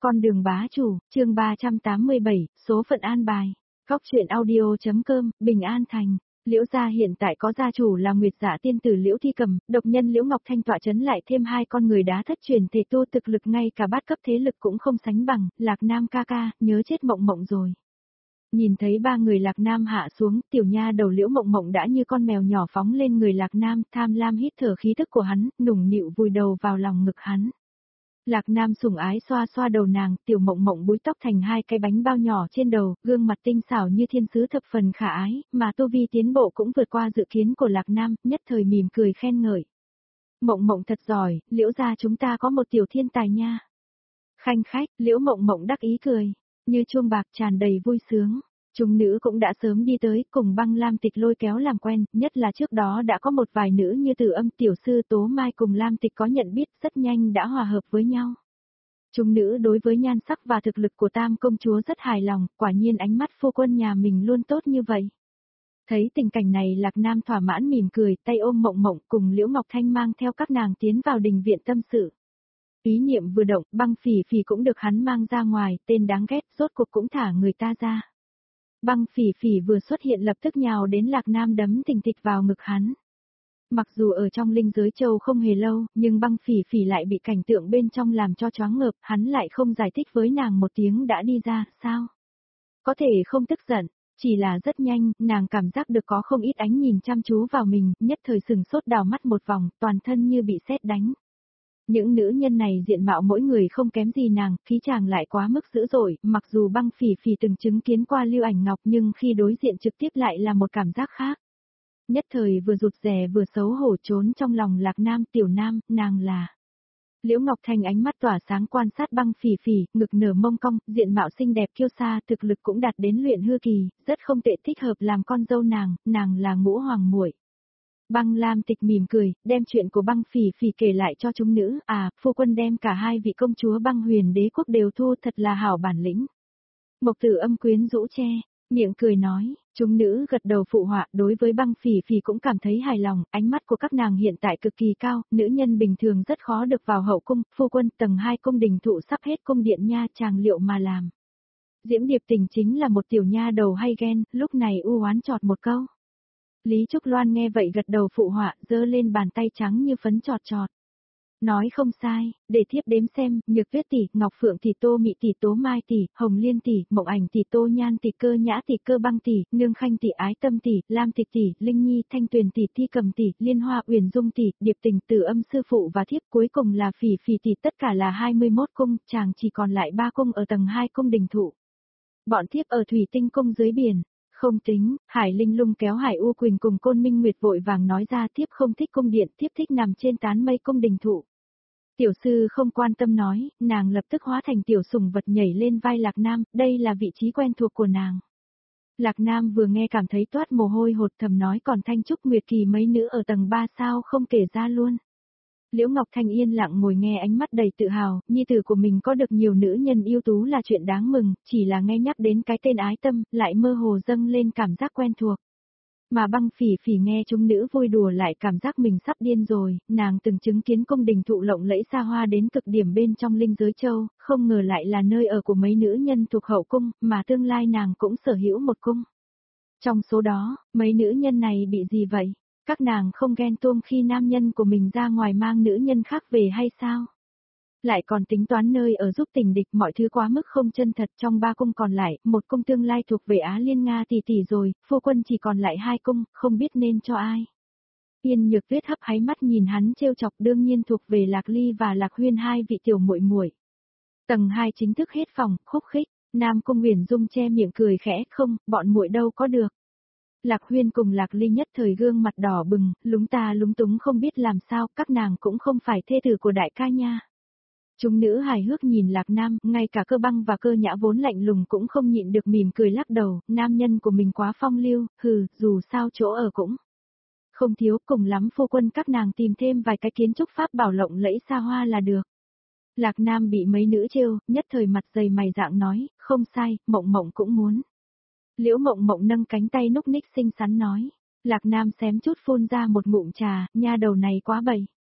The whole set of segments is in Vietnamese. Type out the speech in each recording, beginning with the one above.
Con đường bá chủ, chương 387, số phận an bài. Góc truyện audio.com, Bình An Thành. Liễu gia hiện tại có gia chủ là Nguyệt Dạ tiên tử Liễu Thi Cầm, độc nhân Liễu Ngọc Thanh tọa chấn lại thêm hai con người đá thất truyền thể tu thực lực ngay cả bát cấp thế lực cũng không sánh bằng, Lạc Nam ca ca, nhớ chết Mộng Mộng rồi. Nhìn thấy ba người Lạc Nam hạ xuống, tiểu nha đầu Liễu Mộng Mộng đã như con mèo nhỏ phóng lên người Lạc Nam, tham lam hít thở khí tức của hắn, nũng nịu vùi đầu vào lòng ngực hắn. Lạc Nam sủng ái xoa xoa đầu nàng, tiểu Mộng Mộng búi tóc thành hai cái bánh bao nhỏ trên đầu, gương mặt tinh xảo như thiên sứ thập phần khả ái, mà tu vi tiến bộ cũng vượt qua dự kiến của Lạc Nam, nhất thời mỉm cười khen ngợi. Mộng Mộng thật giỏi, Liễu gia chúng ta có một tiểu thiên tài nha. Khanh khách, Liễu Mộng Mộng đắc ý cười, như chuông bạc tràn đầy vui sướng. Chúng nữ cũng đã sớm đi tới, cùng Băng Lam Tịch lôi kéo làm quen, nhất là trước đó đã có một vài nữ như Tử Âm tiểu sư Tố Mai cùng Lam Tịch có nhận biết, rất nhanh đã hòa hợp với nhau. Chúng nữ đối với nhan sắc và thực lực của Tam công chúa rất hài lòng, quả nhiên ánh mắt phu quân nhà mình luôn tốt như vậy. Thấy tình cảnh này Lạc Nam thỏa mãn mỉm cười, tay ôm Mộng Mộng cùng Liễu Ngọc Thanh mang theo các nàng tiến vào đình viện tâm sự. Ý niệm vừa động, Băng Phỉ Phỉ cũng được hắn mang ra ngoài, tên đáng ghét, rốt cuộc cũng thả người ta ra. Băng Phỉ Phỉ vừa xuất hiện lập tức nhào đến Lạc Nam đấm thình thịch vào ngực hắn. Mặc dù ở trong linh giới châu không hề lâu, nhưng Băng Phỉ Phỉ lại bị cảnh tượng bên trong làm cho choáng ngợp, hắn lại không giải thích với nàng một tiếng đã đi ra, sao? Có thể không tức giận, chỉ là rất nhanh, nàng cảm giác được có không ít ánh nhìn chăm chú vào mình, nhất thời sừng sốt đào mắt một vòng, toàn thân như bị sét đánh. Những nữ nhân này diện mạo mỗi người không kém gì nàng, khí chàng lại quá mức dữ dội, mặc dù Băng Phỉ Phỉ từng chứng kiến qua Lưu Ảnh Ngọc nhưng khi đối diện trực tiếp lại là một cảm giác khác. Nhất thời vừa rụt rè vừa xấu hổ trốn trong lòng Lạc Nam tiểu nam, nàng là. Liễu Ngọc Thanh ánh mắt tỏa sáng quan sát Băng Phỉ Phỉ, ngực nở mông cong, diện mạo xinh đẹp kiêu sa, thực lực cũng đạt đến luyện hư kỳ, rất không tệ, thích hợp làm con dâu nàng là Ngũ Hoàng muội. Băng Lam Tịch mỉm cười, đem chuyện của Băng Phỉ Phỉ kể lại cho chúng nữ, phu quân đem cả hai vị công chúa Băng Huyền Đế quốc đều thu, thật là hảo bản lĩnh. Mộc Tử Âm quyến rũ che, miệng cười nói, chúng nữ gật đầu phụ họa, đối với Băng Phỉ Phỉ cũng cảm thấy hài lòng, ánh mắt của các nàng hiện tại cực kỳ cao, nữ nhân bình thường rất khó được vào hậu cung, phu quân tầng 2 cung đình thụ sắp hết cung điện nha, chàng liệu mà làm. Diễm Điệp Tình chính là một tiểu nha đầu hay ghen, lúc này u oán chọt một câu. Lý Trúc Loan nghe vậy gật đầu phụ họa, giơ lên bàn tay trắng như phấn chọt chọt. Nói không sai, để thiếp đếm xem, Nhược Tuyết tỷ, Ngọc Phượng tỷ, Tô Mị tỷ, Tố Mai tỷ, Hồng Liên tỷ, Mộng Ảnh tỷ, Tô Nhan tỷ, Cơ Nhã tỷ, Cơ Băng tỷ, Nương Khanh tỷ, Ái Tâm tỷ, Lam Tịch tỷ, Linh Nhi, Thanh Tuyền tỷ, Thi Cầm tỷ, Liên Hoa Uyển Dung tỷ, Điệp Tình, Tử Âm sư phụ và thiếp, cuối cùng là Phỉ Phỉ tỷ, tất cả là 21 cung, chàng chỉ còn lại 3 cung ở tầng 2 cung đình thụ. Bọn thiếp ở Thủy Tinh cung dưới biển. Không tính, Hải Linh Lung kéo Hải U Quỳnh cùng Côn Minh Nguyệt vội vàng nói ra, thiếp không thích cung điện, thiếp thích nằm trên tán mây cung đình thụ. Tiểu sư không quan tâm nói, nàng lập tức hóa thành tiểu sủng vật nhảy lên vai Lạc Nam, đây là vị trí quen thuộc của nàng. Lạc Nam vừa nghe cảm thấy toát mồ hôi hột, thầm nói, còn Thanh Trúc Nguyệt Kỳ mấy nữ ở tầng 3 sao không kể ra luôn. Liễu Ngọc Thanh yên lặng ngồi nghe, ánh mắt đầy tự hào, nhi tử của mình có được nhiều nữ nhân ưu tú là chuyện đáng mừng, chỉ là nghe nhắc đến cái tên Ái Tâm, lại mơ hồ dâng lên cảm giác quen thuộc. Mà Băng Phỉ Phỉ nghe chúng nữ vui đùa lại cảm giác mình sắp điên rồi, nàng từng chứng kiến cung đình thụ lộng lẫy xa hoa đến cực điểm bên trong linh giới châu, không ngờ lại là nơi ở của mấy nữ nhân thuộc hậu cung, mà tương lai nàng cũng sở hữu một cung. Trong số đó, mấy nữ nhân này bị gì vậy? Các nàng không ghen tuông khi nam nhân của mình ra ngoài mang nữ nhân khác về hay sao? Lại còn tính toán nơi ở giúp tình địch, mọi thứ quá mức không chân thật. Trong 3 cung còn lại, một cung tương lai thuộc về Á Liên Nga tỷ tỷ rồi, phu quân chỉ còn lại 2 cung, không biết nên cho ai. Yên Nhược Tuyết hấp háy mắt nhìn hắn trêu chọc, đương nhiên thuộc về Lạc Ly và Lạc Huyên, hai vị tiểu muội muội. Tầng 2 chính thức hết phòng, khúc khích, Nam Cung Uyển Dung che miệng cười khẽ, không, bọn muội đâu có được. Lạc Huyên cùng Lạc Ly nhất thời gương mặt đỏ bừng, lúng ta lúng túng không biết làm sao, các nàng cũng không phải thê tử của đại ca nha. Chúng nữ hài hước nhìn Lạc Nam, ngay cả Cơ Băng và Cơ Nhã vốn lạnh lùng cũng không nhịn được mỉm cười lắc đầu, nam nhân của mình quá phong lưu, dù sao chỗ ở cũng không thiếu, cùng lắm phu quân các nàng tìm thêm vài cái kiến trúc pháp bảo lộng lẫy xa hoa là được. Lạc Nam bị mấy nữ trêu, nhất thời mặt dày mày dạng nói, không sai, Mộng Mộng cũng muốn. Liễu Mộng Mộng nâng cánh tay núc ních xinh xắn nói. Lạc Nam xém chút phun ra một ngụm trà, nha đầu này quá bậy.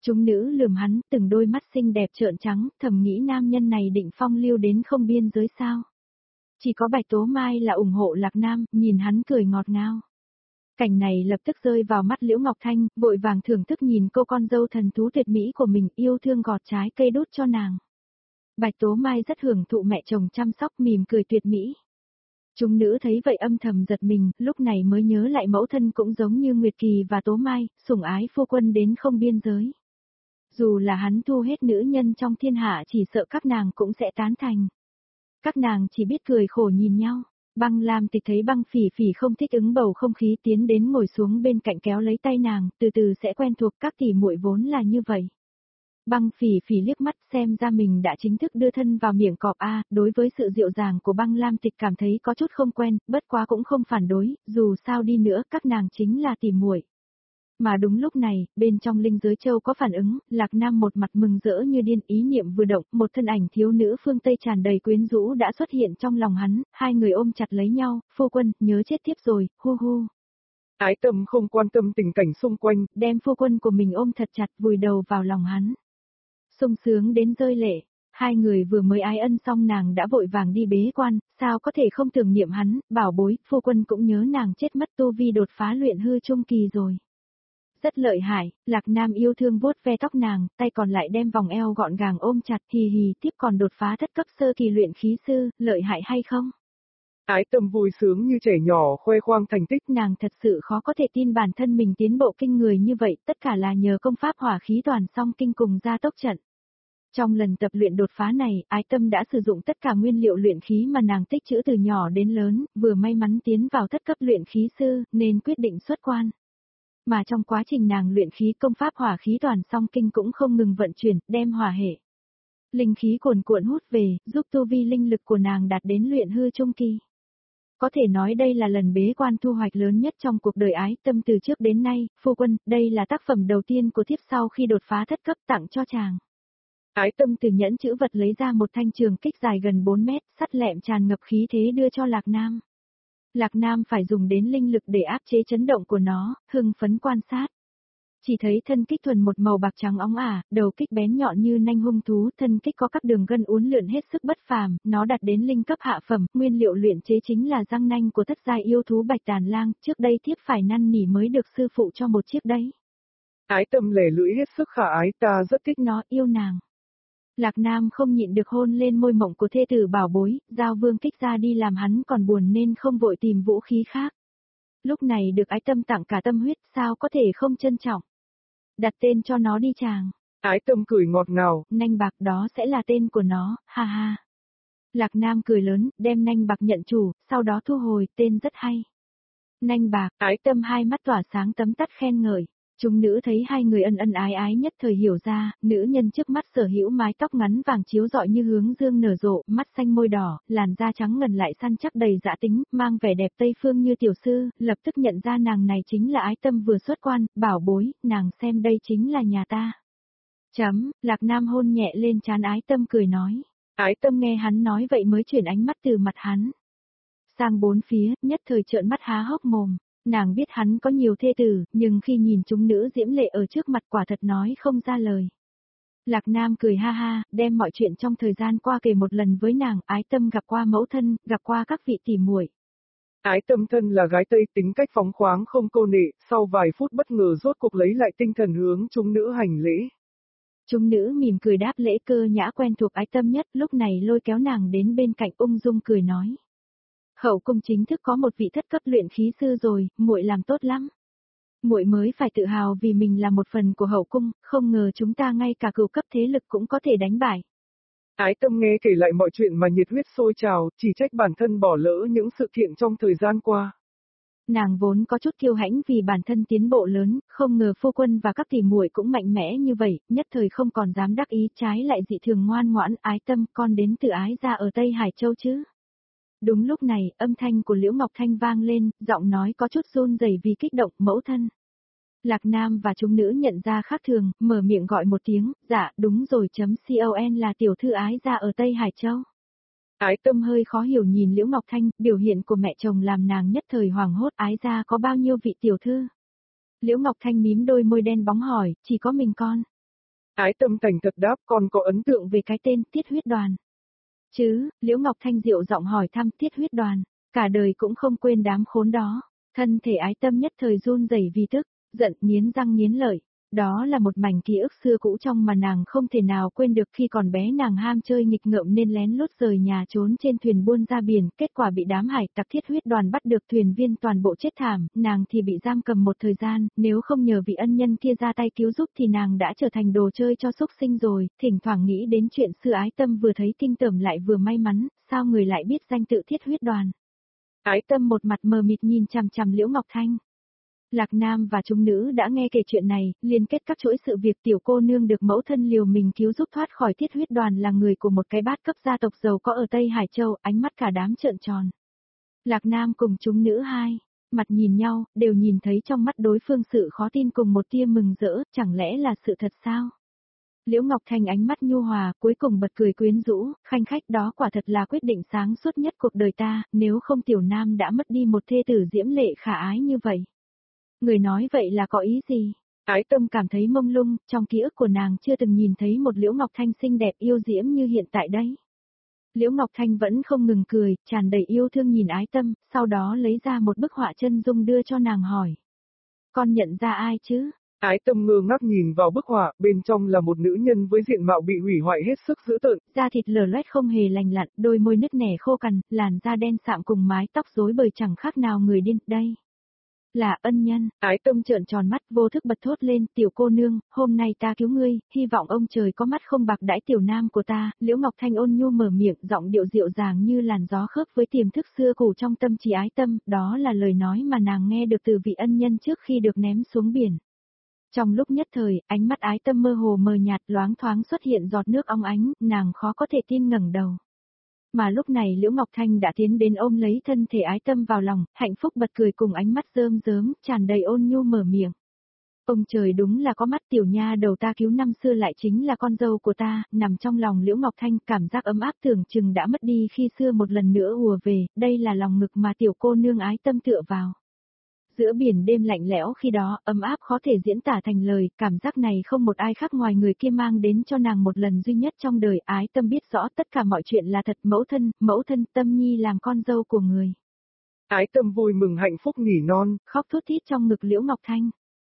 Chúng nữ lườm hắn, từng đôi mắt xinh đẹp trợn trắng, thầm nghĩ nam nhân này định phong lưu đến không biên giới sao. Chỉ có Bạch Tố Mai là ủng hộ Lạc Nam, nhìn hắn cười ngọt ngào. Cảnh này lập tức rơi vào mắt Liễu Ngọc Thanh, vội vàng thưởng thức nhìn cô con dâu thần thú tuyệt mỹ của mình, yêu thương gọt trái cây đút cho nàng. Bạch Tố Mai rất hưởng thụ mẹ chồng chăm sóc, mỉm cười tuyệt mỹ. Chúng nữ thấy vậy âm thầm giật mình, lúc này mới nhớ lại mẫu thân cũng giống như Nguyệt Kỳ và Tố Mai, sủng ái phu quân đến không biên giới. Dù là hắn thu hết nữ nhân trong thiên hạ, chỉ sợ các nàng cũng sẽ tán thành. Các nàng chỉ biết cười khổ nhìn nhau. Băng Lam Tịch thấy Băng Phỉ Phỉ không thích ứng bầu không khí, tiến đến ngồi xuống bên cạnh kéo lấy tay nàng, từ từ sẽ quen thuộc, các tỷ muội vốn là như vậy. Băng Phỉ Phỉ liếc mắt, xem ra mình đã chính thức đưa thân vào miệng cọp a, đối với sự dịu dàng của Băng Lam Tịch cảm thấy có chút không quen, bất quá cũng không phản đối, dù sao đi nữa các nàng chính là tỷ muội. Mà đúng lúc này, bên trong Linh Giới Châu có phản ứng, Lạc Nam một mặt mừng rỡ như điên, ý niệm vừa động, một thân ảnh thiếu nữ phương Tây tràn đầy quyến rũ đã xuất hiện trong lòng hắn, hai người ôm chặt lấy nhau, phu quân, nhớ chết tiếp rồi, hu hu. Ái Tâm không quan tâm tình cảnh xung quanh, đem phu quân của mình ôm thật chặt, vùi đầu vào lòng hắn. Sung sướng đến rơi lệ, hai người vừa mới ái ân xong nàng đã vội vàng đi bế quan, sao có thể không tưởng niệm hắn, bảo bối, phu quân cũng nhớ nàng chết mất tu vi đột phá luyện hư trung kỳ rồi. Rất lợi hại, Lạc Nam yêu thương vuốt ve tóc nàng, tay còn lại đem vòng eo gọn gàng ôm chặt, hì hì, tiếp còn đột phá thất cấp sơ kỳ luyện khí sư, lợi hại hay không? Ái Tâm vui sướng như trẻ nhỏ khoe khoang thành tích. Nàng thật sự khó có thể tin bản thân mình tiến bộ kinh người như vậy, tất cả là nhờ công pháp hỏa khí toàn song kinh cùng gia tốc trận. Trong lần tập luyện đột phá này, Ái Tâm đã sử dụng tất cả nguyên liệu luyện khí mà nàng tích trữ từ nhỏ đến lớn, vừa may mắn tiến vào thất cấp luyện khí sư, nên quyết định xuất quan. Mà trong quá trình nàng luyện khí, công pháp hỏa khí toàn song kinh cũng không ngừng vận chuyển, đem hỏa hệ linh khí cuồn cuộn hút về, giúp tu vi linh lực của nàng đạt đến luyện hư trung kỳ. Có thể nói đây là lần bế quan thu hoạch lớn nhất trong cuộc đời Ái Tâm từ trước đến nay, phu quân, đây là tác phẩm đầu tiên của thiếp sau khi đột phá thất cấp, tặng cho chàng. Ái Tâm từ nhẫn chữ vật lấy ra một thanh trường kích dài gần 4 mét, sắt lẹm tràn ngập khí thế đưa cho Lạc Nam. Lạc Nam phải dùng đến linh lực để áp chế chấn động của nó, hưng phấn quan sát. Chỉ thấy thân kích thuần một màu bạc trắng óng ả, đầu kích bén nhọn như nanh hung thú, thân kích có các đường gân uốn lượn hết sức bất phàm, nó đạt đến linh cấp hạ phẩm, nguyên liệu luyện chế chính là răng nanh của thất giai yêu thú Bạch Tàn Lang, trước đây thiếp phải năn nỉ mới được sư phụ cho một chiếc đấy. Ái Tâm lẻ lưỡi hết sức khả ái, ta rất thích nó, yêu nàng. Lạc Nam không nhịn được hôn lên môi mộng của thê tử bảo bối, giao vương kích ra đi làm hắn còn buồn nên không vội tìm vũ khí khác. Lúc này được Ái Tâm tặng cả tâm huyết, sao có thể không trân trọng. Đặt tên cho nó đi chàng. Ái Tâm cười ngọt ngào. Nanh bạc đó sẽ là tên của nó, ha ha. Lạc Nam cười lớn, đem nanh bạc nhận chủ, sau đó thu hồi, tên rất hay. Nanh bạc, Ái Tâm hai mắt tỏa sáng tấm tắt khen ngợi. Chúng nữ thấy hai người ân ân ái ái nhất thời hiểu ra, nữ nhân trước mắt sở hữu mái tóc ngắn vàng chiếu rọi như hướng dương nở rộ, mắt xanh môi đỏ, làn da trắng ngần lại săn chắc đầy dã tính, mang vẻ đẹp Tây phương như tiểu sư, lập tức nhận ra nàng này chính là Ái Tâm vừa xuất quan, bảo bối, nàng xem đây chính là nhà ta. Lạc Nam hôn nhẹ lên trán Ái Tâm cười nói. Ái Tâm nghe hắn nói vậy mới chuyển ánh mắt từ mặt hắn sang bốn phía, nhất thời trợn mắt há hốc mồm. Nàng biết hắn có nhiều thê tử, nhưng khi nhìn chúng nữ diễm lệ ở trước mặt quả thật nói không ra lời. Lạc Nam cười ha ha, đem mọi chuyện trong thời gian qua kể một lần với nàng, Ái Tâm gặp qua mẫu thân, gặp qua các vị tỷ muội. Ái Tâm thân là gái Tây tính cách phóng khoáng không câu nệ, sau vài phút bất ngờ rốt cuộc lấy lại tinh thần hướng chúng nữ hành lễ. Chúng nữ mỉm cười đáp lễ cơ nhã quen thuộc Ái Tâm nhất, lúc này lôi kéo nàng đến bên cạnh ung dung cười nói. Hậu cung chính thức có một vị thất cấp luyện khí sư rồi, muội làm tốt lắm. Muội mới phải tự hào vì mình là một phần của hậu cung, không ngờ chúng ta ngay cả cửu cấp thế lực cũng có thể đánh bại. Ái Tâm nghe kể lại mọi chuyện mà nhiệt huyết sôi trào, chỉ trách bản thân bỏ lỡ những sự kiện trong thời gian qua. Nàng vốn có chút kiêu hãnh vì bản thân tiến bộ lớn, không ngờ phu quân và các tỷ muội cũng mạnh mẽ như vậy, nhất thời không còn dám đắc ý, trái lại dị thường ngoan ngoãn. Ái Tâm, con đến từ Ái gia ở Tây Hải Châu chứ? Đúng lúc này, âm thanh của Liễu Ngọc Thanh vang lên, giọng nói có chút run rẩy vì kích động, mẫu thân. Lạc Nam và chúng nữ nhận ra khác thường, mở miệng gọi một tiếng, dạ, đúng rồi, con là tiểu thư Ái gia ở Tây Hải Châu. Ái Tâm hơi khó hiểu nhìn Liễu Ngọc Thanh, biểu hiện của mẹ chồng làm nàng nhất thời hoảng hốt, Ái gia có bao nhiêu vị tiểu thư? Liễu Ngọc Thanh mím đôi môi đen bóng hỏi, chỉ có mình con. Ái Tâm thành thật đáp, con có ấn tượng về cái tên Tiết Huyết Đoàn. Chứ, Liễu Ngọc Thanh dịu giọng hỏi thăm Tiết Huyết Đoàn, cả đời cũng không quên đám khốn đó. Thân thể Ái Tâm nhất thời run rẩy vì tức, giận nghiến răng nghiến lợi. Đó là một mảnh ký ức xưa cũ trong mà nàng không thể nào quên được. Khi còn bé nàng ham chơi nghịch ngợm nên lén lút rời nhà trốn trên thuyền buôn ra biển, kết quả bị đám hải tặc Thiết Huyết Đoàn bắt được, thuyền viên toàn bộ chết thảm, nàng thì bị giam cầm một thời gian, nếu không nhờ vị ân nhân kia ra tay cứu giúp thì nàng đã trở thành đồ chơi cho súc sinh rồi. Thỉnh thoảng nghĩ đến chuyện xưa, Ái Tâm vừa thấy kinh tởm lại vừa may mắn, sao người lại biết danh tự Thiết Huyết Đoàn. Ái Tâm một mặt mờ mịt nhìn chằm chằm Liễu Ngọc Thanh. Lạc Nam và chúng nữ đã nghe kể chuyện này, liên kết các chuỗi sự việc tiểu cô nương được mẫu thân liều mình cứu giúp thoát khỏi Thiết Huyết Đoàn là người của một cái bát cấp gia tộc giàu có ở Tây Hải Châu, ánh mắt cả đám trợn tròn. Lạc Nam cùng chúng nữ hai, mặt nhìn nhau, đều nhìn thấy trong mắt đối phương sự khó tin cùng một tia mừng rỡ, chẳng lẽ là sự thật sao? Liễu Ngọc Thanh ánh mắt nhu hòa, cuối cùng bật cười quyến rũ, khanh khách, đó quả thật là quyết định sáng suốt nhất cuộc đời ta, nếu không tiểu nam đã mất đi một thê tử diễm lệ khả ái như vậy. Người nói vậy là có ý gì? Ái Tâm cảm thấy mông lung, trong ký ức của nàng chưa từng nhìn thấy một Liễu Ngọc Thanh xinh đẹp yêu diễm như hiện tại đây. Liễu Ngọc Thanh vẫn không ngừng cười, tràn đầy yêu thương nhìn Ái Tâm, sau đó lấy ra một bức họa chân dung đưa cho nàng hỏi. Con nhận ra ai chứ? Ái Tâm ngơ ngác nhìn vào bức họa, bên trong là một nữ nhân với diện mạo bị hủy hoại hết sức dữ tợn. Da thịt lở loét không hề lành lặn, đôi môi nứt nẻ khô cằn, làn da đen sạm cùng mái tóc rối bời chẳng khác nào người điên. Đây là ân nhân. Ái Tâm trợn tròn mắt, vô thức bật thốt lên, tiểu cô nương, hôm nay ta cứu ngươi, hy vọng ông trời có mắt không bạc đãi tiểu nam của ta. Liễu Ngọc Thanh ôn nhu mở miệng, giọng điệu dịu dàng như làn gió khớp với tiềm thức xưa cũ trong tâm trí Ái Tâm, đó là lời nói mà nàng nghe được từ vị ân nhân trước khi được ném xuống biển. Trong lúc nhất thời, ánh mắt Ái Tâm mơ hồ mờ nhạt, loáng thoáng xuất hiện giọt nước óng ánh, nàng khó có thể tin ngẩng đầu. Mà lúc này Liễu Ngọc Thanh đã tiến đến ôm lấy thân thể Ái Tâm vào lòng, hạnh phúc bật cười cùng ánh mắt rơm rớm, tràn đầy ôn nhu mở miệng. Ông trời đúng là có mắt, tiểu nha đầu ta cứu năm xưa lại chính là con dâu của ta. Nằm trong lòng Liễu Ngọc Thanh, cảm giác ấm áp tưởng chừng đã mất đi khi xưa một lần nữa ùa về, đây là lòng ngực mà tiểu cô nương Ái Tâm tựa vào. Giữa biển đêm lạnh lẽo khi đó, ấm áp khó thể diễn tả thành lời, cảm giác này không một ai khác ngoài người kia mang đến cho nàng một lần duy nhất trong đời. Ái Tâm biết rõ tất cả mọi chuyện là thật, mẫu thân, Tâm Nhi làm con dâu của người. Ái Tâm vui mừng hạnh phúc nỉ non, khóc thút thít trong ngực Liễu Ngọc Thanh.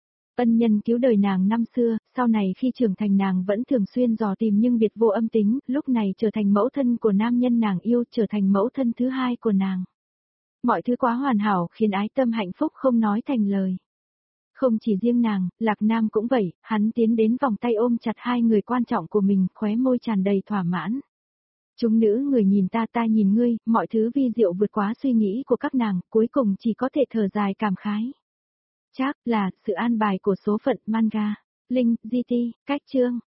Ân nhân cứu đời nàng năm xưa, sau này khi trưởng thành nàng vẫn thường xuyên dò tìm nhưng biệt vô âm tính, lúc này trở thành mẫu thân của nam nhân nàng yêu, trở thành mẫu thân thứ hai của nàng. Mọi thứ quá hoàn hảo khiến Ái Tâm hạnh phúc không nói thành lời. Không chỉ riêng nàng, Lạc Nam cũng vậy, hắn tiến đến vòng tay ôm chặt hai người quan trọng của mình, khóe môi tràn đầy thỏa mãn. Chúng nữ người nhìn ta, ta nhìn ngươi, mọi thứ vi diệu vượt quá suy nghĩ của các nàng, cuối cùng chỉ có thể thở dài cảm khái. Chắc là sự an bài của số phận. Manga, Linh, GT, cách chương.